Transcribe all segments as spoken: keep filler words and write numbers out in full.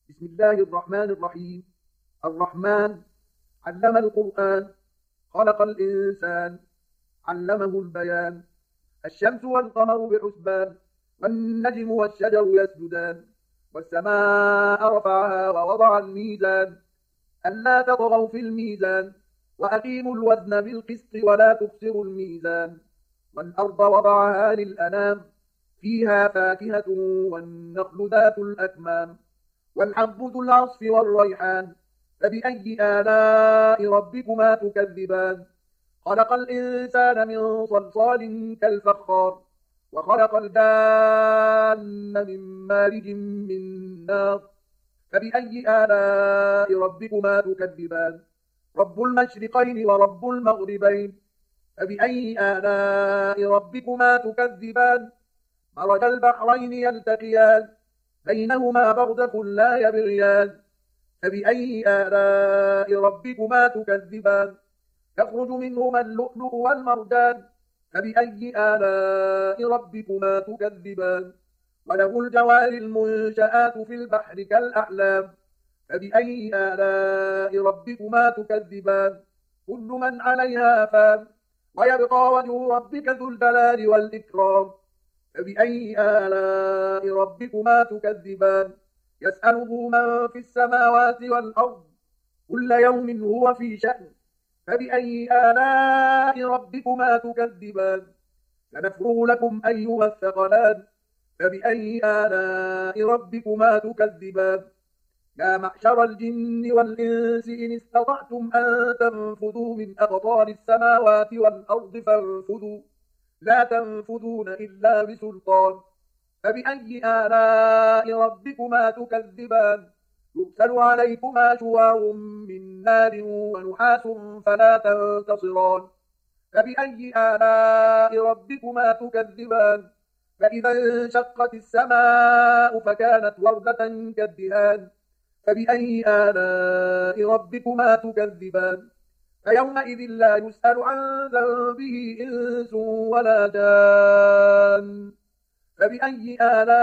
بسم الله الرحمن الرحيم. الرحمن علم القرآن، خلق الإنسان، علمه البيان. الشمس والقمر بحسبان، والنجم والشجر يسجدان، والسماء رفعها ووضع الميزان، ألا تطغوا في الميزان، وأقيموا الوزن بالقسط ولا تخسروا الميزان. والأرض وضعها للأنام، فيها فاكهة والنخل ذات الأكمام، والحب ذو العصف والريحان. فبأي آلاء ربكما تكذبان؟ خلق الإنسان من صلصال كالفخار، وخلق الجان من مارج من نار. فبأي آلاء ربكما تكذبان؟ رب المشرقين ورب المغربين. فبأي آلاء ربكما تكذبان؟ مرج البحرين يلتقيان، بينهما برزخ لا يبغيان. فبأي آلاء ربكما تكذبان؟ يخرج منهما اللؤلؤ والمرجان. فبأي آلاء ربكما تكذبان؟ وله الجوار المنشآت في البحر كالأعلام. فبأي آلاء ربكما تكذبان؟ كل من عليها فان، ويبقى وجه ربك ذو الجلال والإكرام. فبأي آلاء ربكما تكذبان؟ يسأله من في السماوات والأرض، كل يوم هو في شأن. فبأي آلاء ربكما تكذبان؟ سنفرغ لكم أيها الثقلان. فبأي آلاء ربكما تكذبان؟ يا معشر الجن والإنس إن استطعتم أن تنفذوا من أقطار السماوات والأرض فانفذوا، لا تنفذون إلا بسلطان. فبأي آلاء ربكما تكذبان؟ يرسل عليكما شواظ من نار ونحاس فلا تنتصران. فبأي آلاء ربكما تكذبان؟ فإذا انشقت السماء فكانت وردة كالدهان. فبأي آلاء ربكما تكذبان؟ فيومئذ لا يسأل عن ذنبه إنس ولا جان. فبأي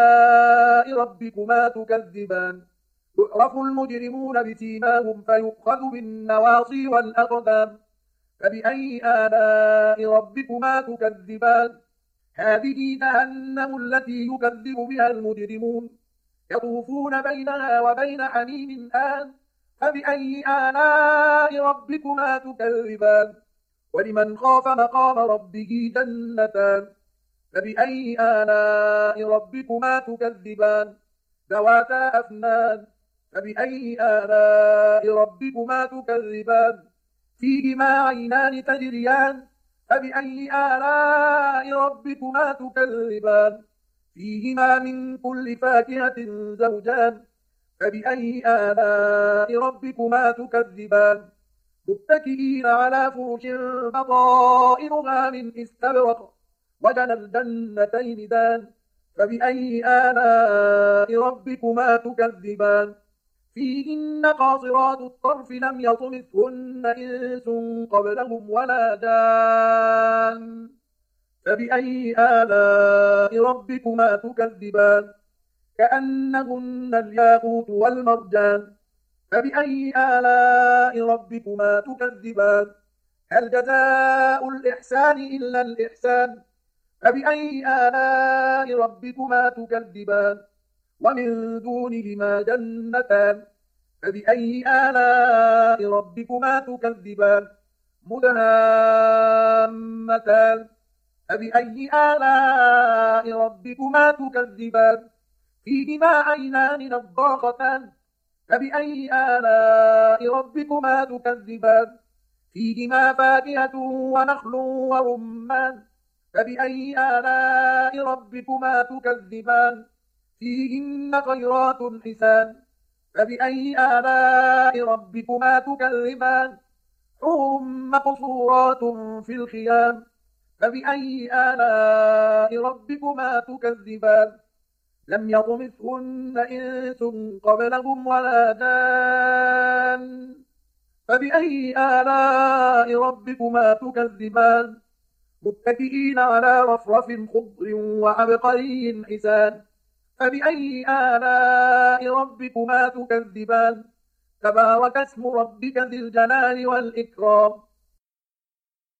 آلاء ربكما تكذبان؟ يعرف المجرمون بسيماهم فيؤخذ بالنواصي والأقدام. فبأي آلاء ربكما تكذبان؟ هذه جهنم التي يكذب بها المجرمون، يطوفون بينها وبين حميم آن. فبأي آلاء ربكما تكذبان؟ ولمن خاف مقام ربه جنتان. فبأي آلاء ربكما تكذبان؟ ذواتا أفنان. فبأي آلاء ربكما تكذبان؟ فيهما عينان تجريان. فبأي آلاء ربكما تكذبان؟ فيهما من كل فاكهة زوجان. فبأي آلاء ربكما تكذبان؟ متكئين على فرش بطائنها من استبرق، وجنى الجنتين دان. فبأي آلاء ربكما تكذبان؟ فيهن قاصرات الطرف لم يطمثهن إنس قبلهم ولا جان. فبأي آلاء ربكما تكذبان؟ كأنهن الياقوت والمرجان. فبأي آلاء ربكما تكذبان؟ هل جزاء الإحسان إلا الإحسان؟ فبأي آلاء ربكما تكذبان؟ ومن دونهما جنتان. فبأي آلاء ربكما تكذبان؟ مدهامتان. فبأي آلاء ربكما تكذبان؟ فيهما عينان نضاختان. فبأي آلاء ربكما تكذبان؟ فيهما فاكهة ونخل ورمان. فبأي آلاء ربكما تكذبان؟ فيهن خيرات حسان. فبأي آلاء ربكما تكذبان؟ حور مقصورات في الخيام. فبأي آلاء ربكما تكذبان؟ لم يطمثهن إنس قبلهم ولا جان. فبأي آلاء ربكما تكذبان؟ متكئين على رفرف خضر وعبقري حسان. فبأي آلاء ربكما تكذبان تبارك اسم ربك ذي الجلال والإكرام